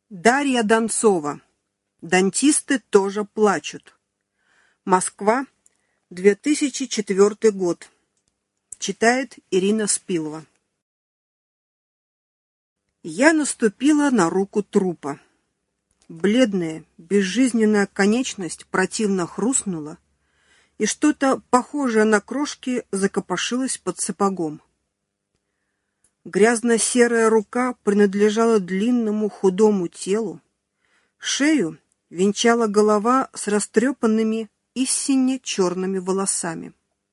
Дарья Донцова. Дантисты тоже плачут. Москва, 2004 год. Читает Ирина Спилова. Я наступила на руку трупа. Бледная, безжизненная конечность противно хрустнула, и что-то похожее на крошки закопошилось под сапогом. Грязно-серая рука принадлежала длинному худому телу. Шею венчала голова с растрепанными и сине-черными волосами.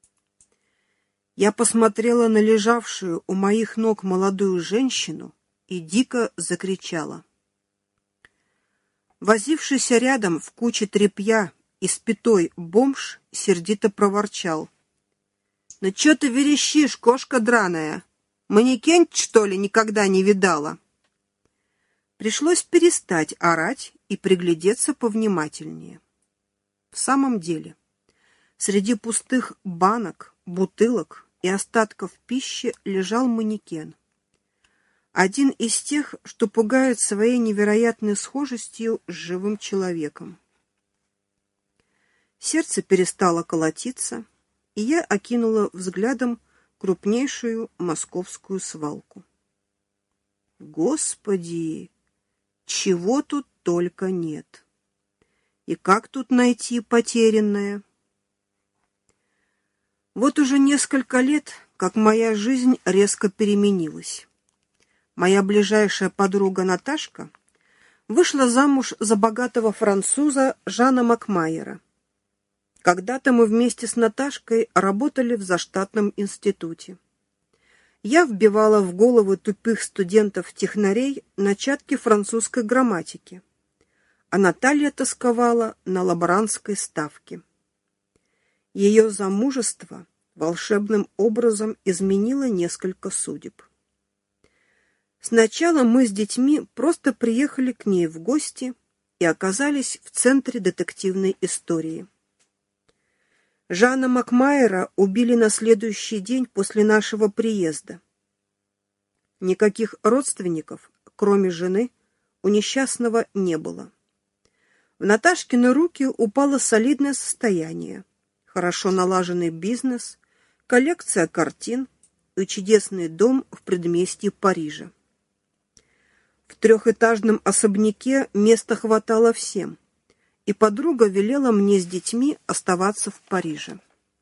Я посмотрела на лежавшую у моих ног молодую женщину и дико закричала. Возившийся рядом в куче тряпья и спитой бомж сердито проворчал. «Ну чё ты верещишь, кошка драная? Манекен, что ли, никогда не видала?» Пришлось перестать орать и приглядеться повнимательнее. В самом деле, среди пустых банок, бутылок и остатков пищи лежал манекен. Один из тех, что пугают своей невероятной схожестью с живым человеком. Сердце перестало колотиться, и я окинула взглядом крупнейшую московскую свалку. Господи, чего тут только нет! И как тут найти потерянное? Вот уже несколько лет, как моя жизнь резко переменилась. Моя ближайшая подруга Наташка вышла замуж за богатого француза Жана Макмайера. Когда-то мы вместе с Наташкой работали в заштатном институте. Я вбивала в головы тупых студентов-технарей начатки французской грамматики, а Наталья тосковала на лаборантской ставке. Ее замужество волшебным образом изменило несколько судеб. Сначала мы с детьми просто приехали к ней в гости и оказались в центре детективной истории. Жана Макмайера убили на следующий день после нашего приезда. Никаких родственников, кроме жены, у несчастного не было. В Наташкины руки упало солидное состояние, хорошо налаженный бизнес, коллекция картин и чудесный дом в предместье Парижа. В трехэтажном особняке места хватало всем, и подруга велела мне с детьми оставаться в Париже.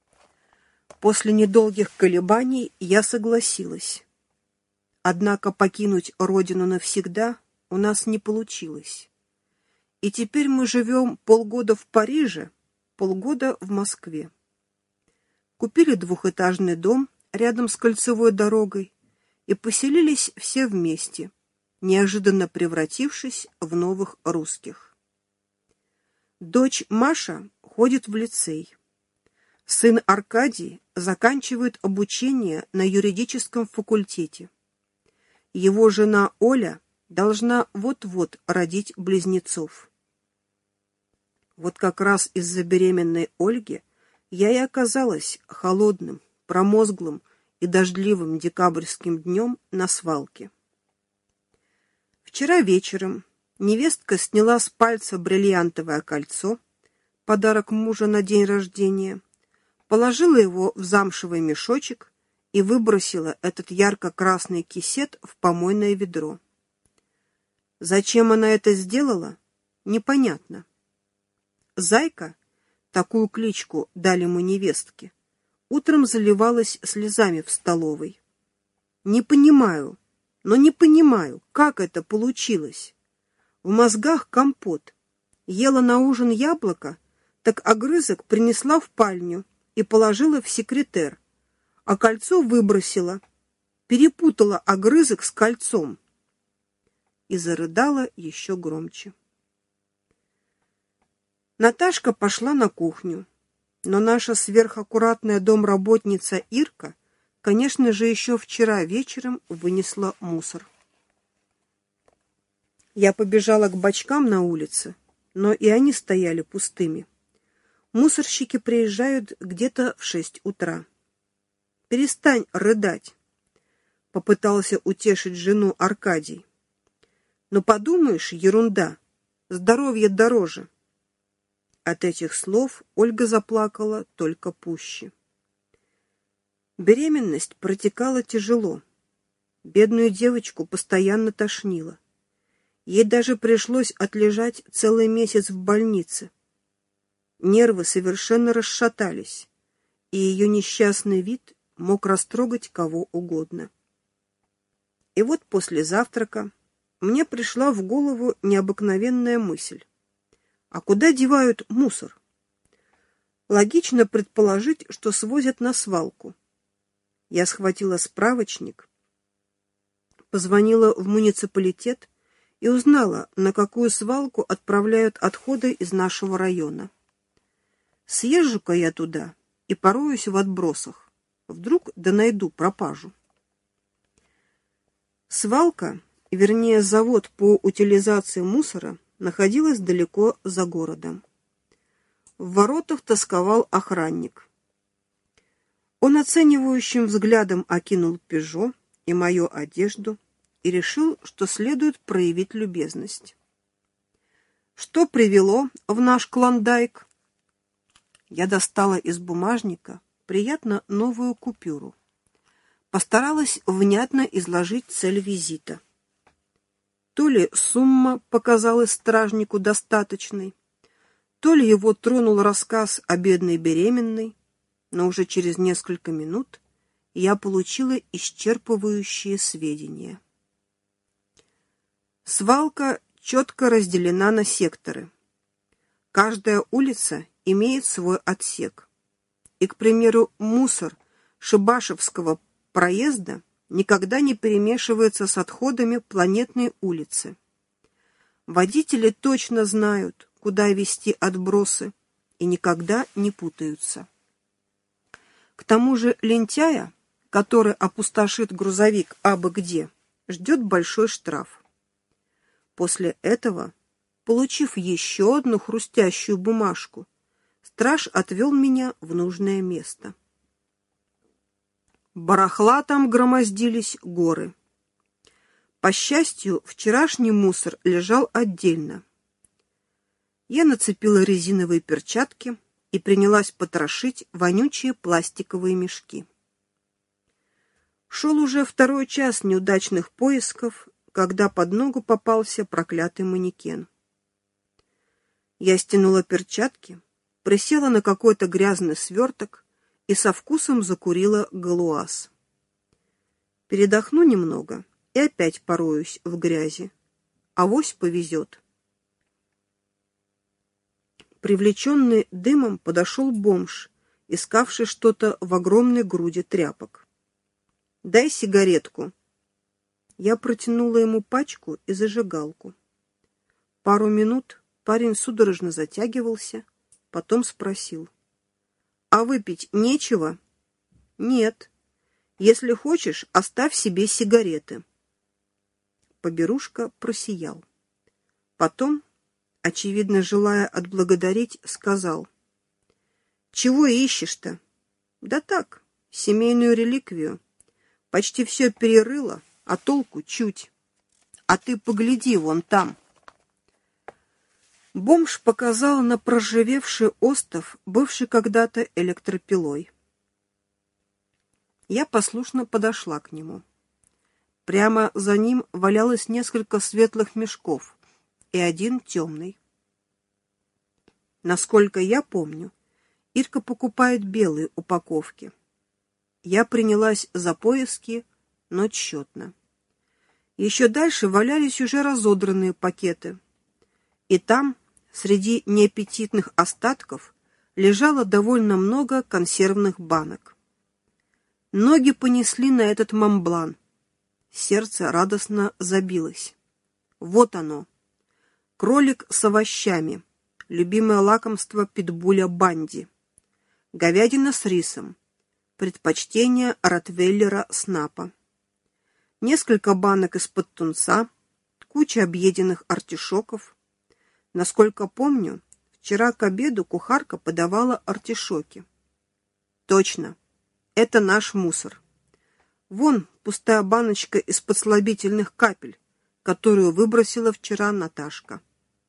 После недолгих колебаний я согласилась. Однако покинуть родину навсегда у нас не получилось. И теперь мы живем полгода в Париже, полгода в Москве. Купили двухэтажный дом рядом с кольцевой дорогой и поселились все вместе, неожиданно превратившись в новых русских. Дочь Маша ходит в лицей. Сын Аркадий заканчивает обучение на юридическом факультете. Его жена Оля должна вот-вот родить близнецов. Вот как раз из-за беременной Ольги я и оказалась холодным, промозглым и дождливым декабрьским днем на свалке. Вчера вечером невестка сняла с пальца бриллиантовое кольцо, подарок мужа на день рождения, положила его в замшевый мешочек и выбросила этот ярко-красный кисет в помойное ведро. Зачем она это сделала, непонятно. Зайка, такую кличку дали мы невестке, утром заливалась слезами в столовой. Не понимаю, как это получилось. В мозгах компот. Ела на ужин яблоко, так огрызок принесла в спальню и положила в секретер, а кольцо выбросила, перепутала огрызок с кольцом. И зарыдала еще громче. Наташка пошла на кухню, но наша сверхаккуратная домработница Ирка, конечно же, еще вчера вечером вынесла мусор. Я побежала к бачкам на улице, но и они стояли пустыми. Мусорщики приезжают где-то в 6 утра. «Перестань рыдать», — попытался утешить жену Аркадий. Но подумаешь, ерунда. Здоровье дороже. От этих слов Ольга заплакала только пуще. Беременность протекала тяжело. Бедную девочку постоянно тошнило. Ей даже пришлось отлежать целый месяц в больнице. Нервы совершенно расшатались, и ее несчастный вид мог растрогать кого угодно. И вот после завтрака мне пришла в голову необыкновенная мысль. А куда девают мусор? Логично предположить, что свозят на свалку. Я схватила справочник, позвонила в муниципалитет и узнала, на какую свалку отправляют отходы из нашего района. Съезжу-ка я туда и пороюсь в отбросах. Вдруг да найду пропажу. Свалка, вернее завод по утилизации мусора, находилась далеко за городом. В воротах тосковал охранник. Он оценивающим взглядом окинул «Пежо» и мою одежду и решил, что следует проявить любезность. Что привело в наш Клондайк? Я достала из бумажника приятно новую купюру. Постаралась внятно изложить цель визита. То ли сумма показалась стражнику достаточной, то ли его тронул рассказ о бедной беременной, но уже через несколько минут я получила исчерпывающие сведения. Свалка четко разделена на секторы. Каждая улица имеет свой отсек. И, к примеру, мусор Шибашевского проезда никогда не перемешивается с отходами Планетной улицы. Водители точно знают, куда везти отбросы, и никогда не путаются. К тому же лентяя, который опустошит грузовик абы где, ждет большой штраф. После этого, получив еще одну хрустящую бумажку, страж отвел меня в нужное место. Барахла там громоздились горы. По счастью, вчерашний мусор лежал отдельно. Я нацепила резиновые перчатки и принялась потрошить вонючие пластиковые мешки. Шел уже второй час неудачных поисков, когда под ногу попался проклятый манекен. Я стянула перчатки, присела на какой-то грязный сверток и со вкусом закурила галуаз. Передохну немного и опять пороюсь в грязи. Авось повезет. Привлеченный дымом подошел бомж, искавший что-то в огромной груди тряпок. «Дай сигаретку». Я протянула ему пачку и зажигалку. Пару минут парень судорожно затягивался, потом спросил: «А выпить нечего?» «Нет. Если хочешь, оставь себе сигареты». Поберушка просиял. Потом, очевидно, желая отблагодарить, сказал: «Чего ищешь-то?» «Да так, семейную реликвию. Почти все перерыла, а толку чуть. А ты погляди вон там». Бомж показал на проржавевший остов, бывший когда-то электропилой. Я послушно подошла к нему. Прямо за ним валялось несколько светлых мешков и один темный. Насколько я помню, Ирка покупает белые упаковки. Я принялась за поиски, но тщетно. Еще дальше валялись уже разодранные пакеты. И там, среди неаппетитных остатков, лежало довольно много консервных банок. Ноги понесли на этот Монблан. Сердце радостно забилось. Вот оно. Кролик с овощами. Любимое лакомство питбуля Банди. Говядина с рисом. Предпочтение ротвейлера Снапа. Несколько банок из-под тунца. Куча объеденных артишоков. Насколько помню, вчера к обеду кухарка подавала артишоки. Точно, это наш мусор. Вон пустая баночка из-под слабительных капель, которую выбросила вчера Наташка.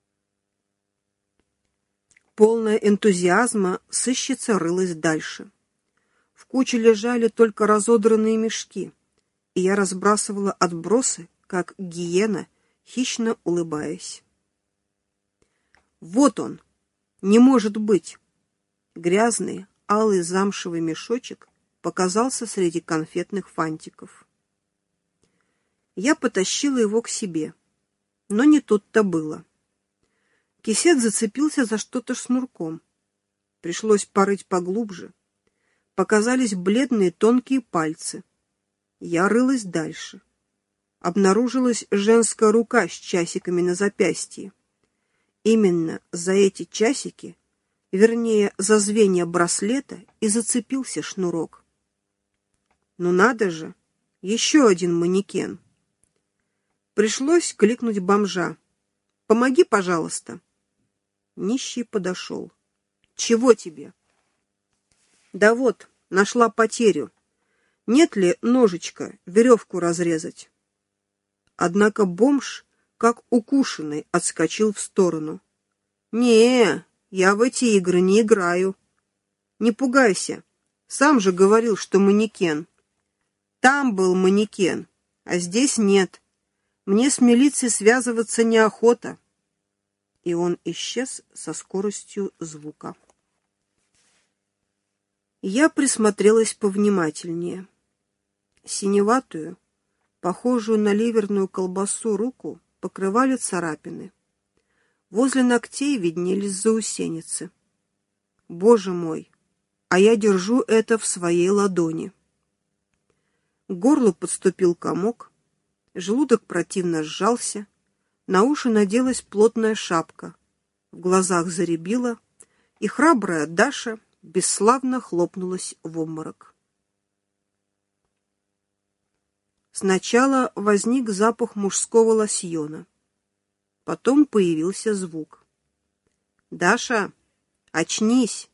Полная энтузиазма, сыщица рылась дальше. В куче лежали только разодранные мешки, и я разбрасывала отбросы, как гиена, хищно улыбаясь. Вот он! Не может быть! Грязный, алый замшевый мешочек показался среди конфетных фантиков. Я потащила его к себе, но не тут-то было. Кисет зацепился за что-то шнурком. Пришлось порыть поглубже. Показались бледные тонкие пальцы. Я рылась дальше. Обнаружилась женская рука с часиками на запястье. Именно за эти часики, вернее, за звенья браслета, и зацепился шнурок. Ну надо же, еще один манекен. Пришлось кликнуть бомжа. «Помоги, пожалуйста». Нищий подошел. «Чего тебе?» «Да вот, нашла потерю. Нет ли ножичка веревку разрезать?» Однако бомж, как укушенный, отскочил в сторону. «Не, я в эти игры не играю». «Не пугайся, сам же говорил, что манекен». «Там был манекен, а здесь нет. Мне с милицией связываться неохота». И он исчез со скоростью звука. Я присмотрелась повнимательнее. Синеватую, похожую на ливерную колбасу руку покрывали царапины. Возле ногтей виднелись заусеницы. Боже мой, а я держу это в своей ладони. К горлу подступил комок, желудок противно сжался, на уши наделась плотная шапка, в глазах зарябило, и храбрая Даша бесславно хлопнулась в обморок. Сначала возник запах мужского лосьона, потом появился звук. «Даша, очнись!»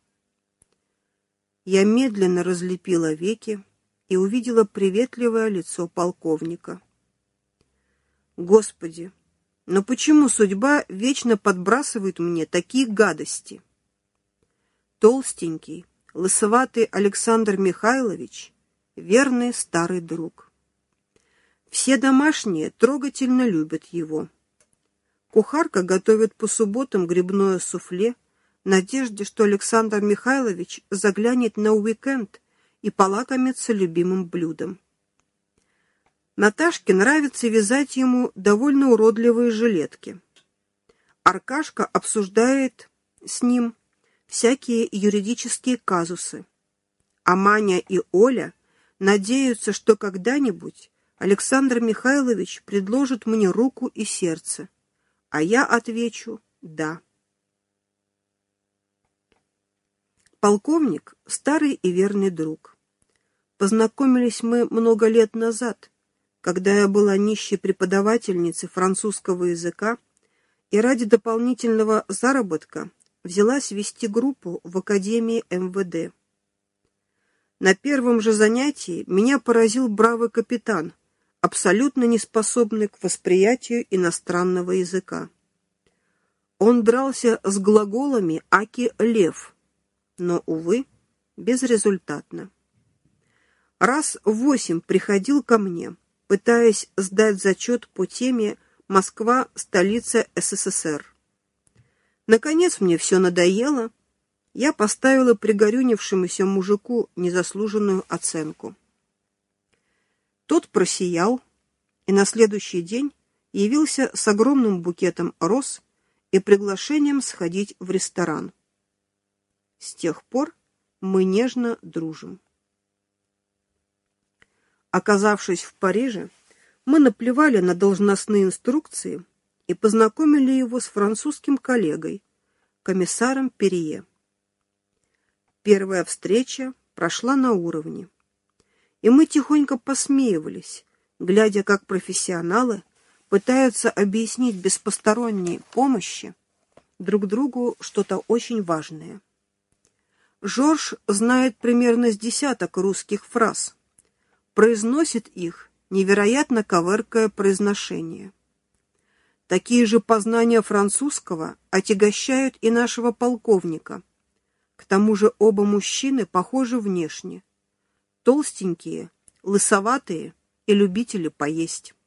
Я медленно разлепила веки и увидела приветливое лицо полковника. Господи, но почему судьба вечно подбрасывает мне такие гадости? Толстенький, лысоватый Александр Михайлович — верный старый друг. Все домашние трогательно любят его. Кухарка готовит по субботам грибное суфле в надежде, что Александр Михайлович заглянет на уикенд и полакомится любимым блюдом. Наташке нравится вязать ему довольно уродливые жилетки. Аркашка обсуждает с ним всякие юридические казусы. А Маня и Оля надеются, что когда-нибудь Александр Михайлович предложит мне руку и сердце, а я отвечу «да». Полковник — старый и верный друг. Познакомились мы много лет назад, когда я была нищей преподавательницей французского языка и ради дополнительного заработка взялась вести группу в Академии МВД. На первом же занятии меня поразил бравый капитан, абсолютно неспособный к восприятию иностранного языка. Он дрался с глаголами аки лев, но, увы, безрезультатно. Раз 8 приходил ко мне, пытаясь сдать зачет по теме «Москва – столица СССР». Наконец мне все надоело, я поставила пригорюнившемуся мужику незаслуженную оценку. Тот просиял и на следующий день явился с огромным букетом роз и приглашением сходить в ресторан. С тех пор мы нежно дружим. Оказавшись в Париже, мы наплевали на должностные инструкции и познакомили его с французским коллегой, комиссаром Перье. Первая встреча прошла на уровне, и мы тихонько посмеивались, глядя, как профессионалы пытаются объяснить без посторонней помощи друг другу что-то очень важное. Жорж знает примерно с десяток русских фраз, произносит их, невероятно коверкое произношение. Такие же познания французского отягощают и нашего полковника. К тому же оба мужчины похожи внешне. Толстенькие, лысоватые и любители поесть.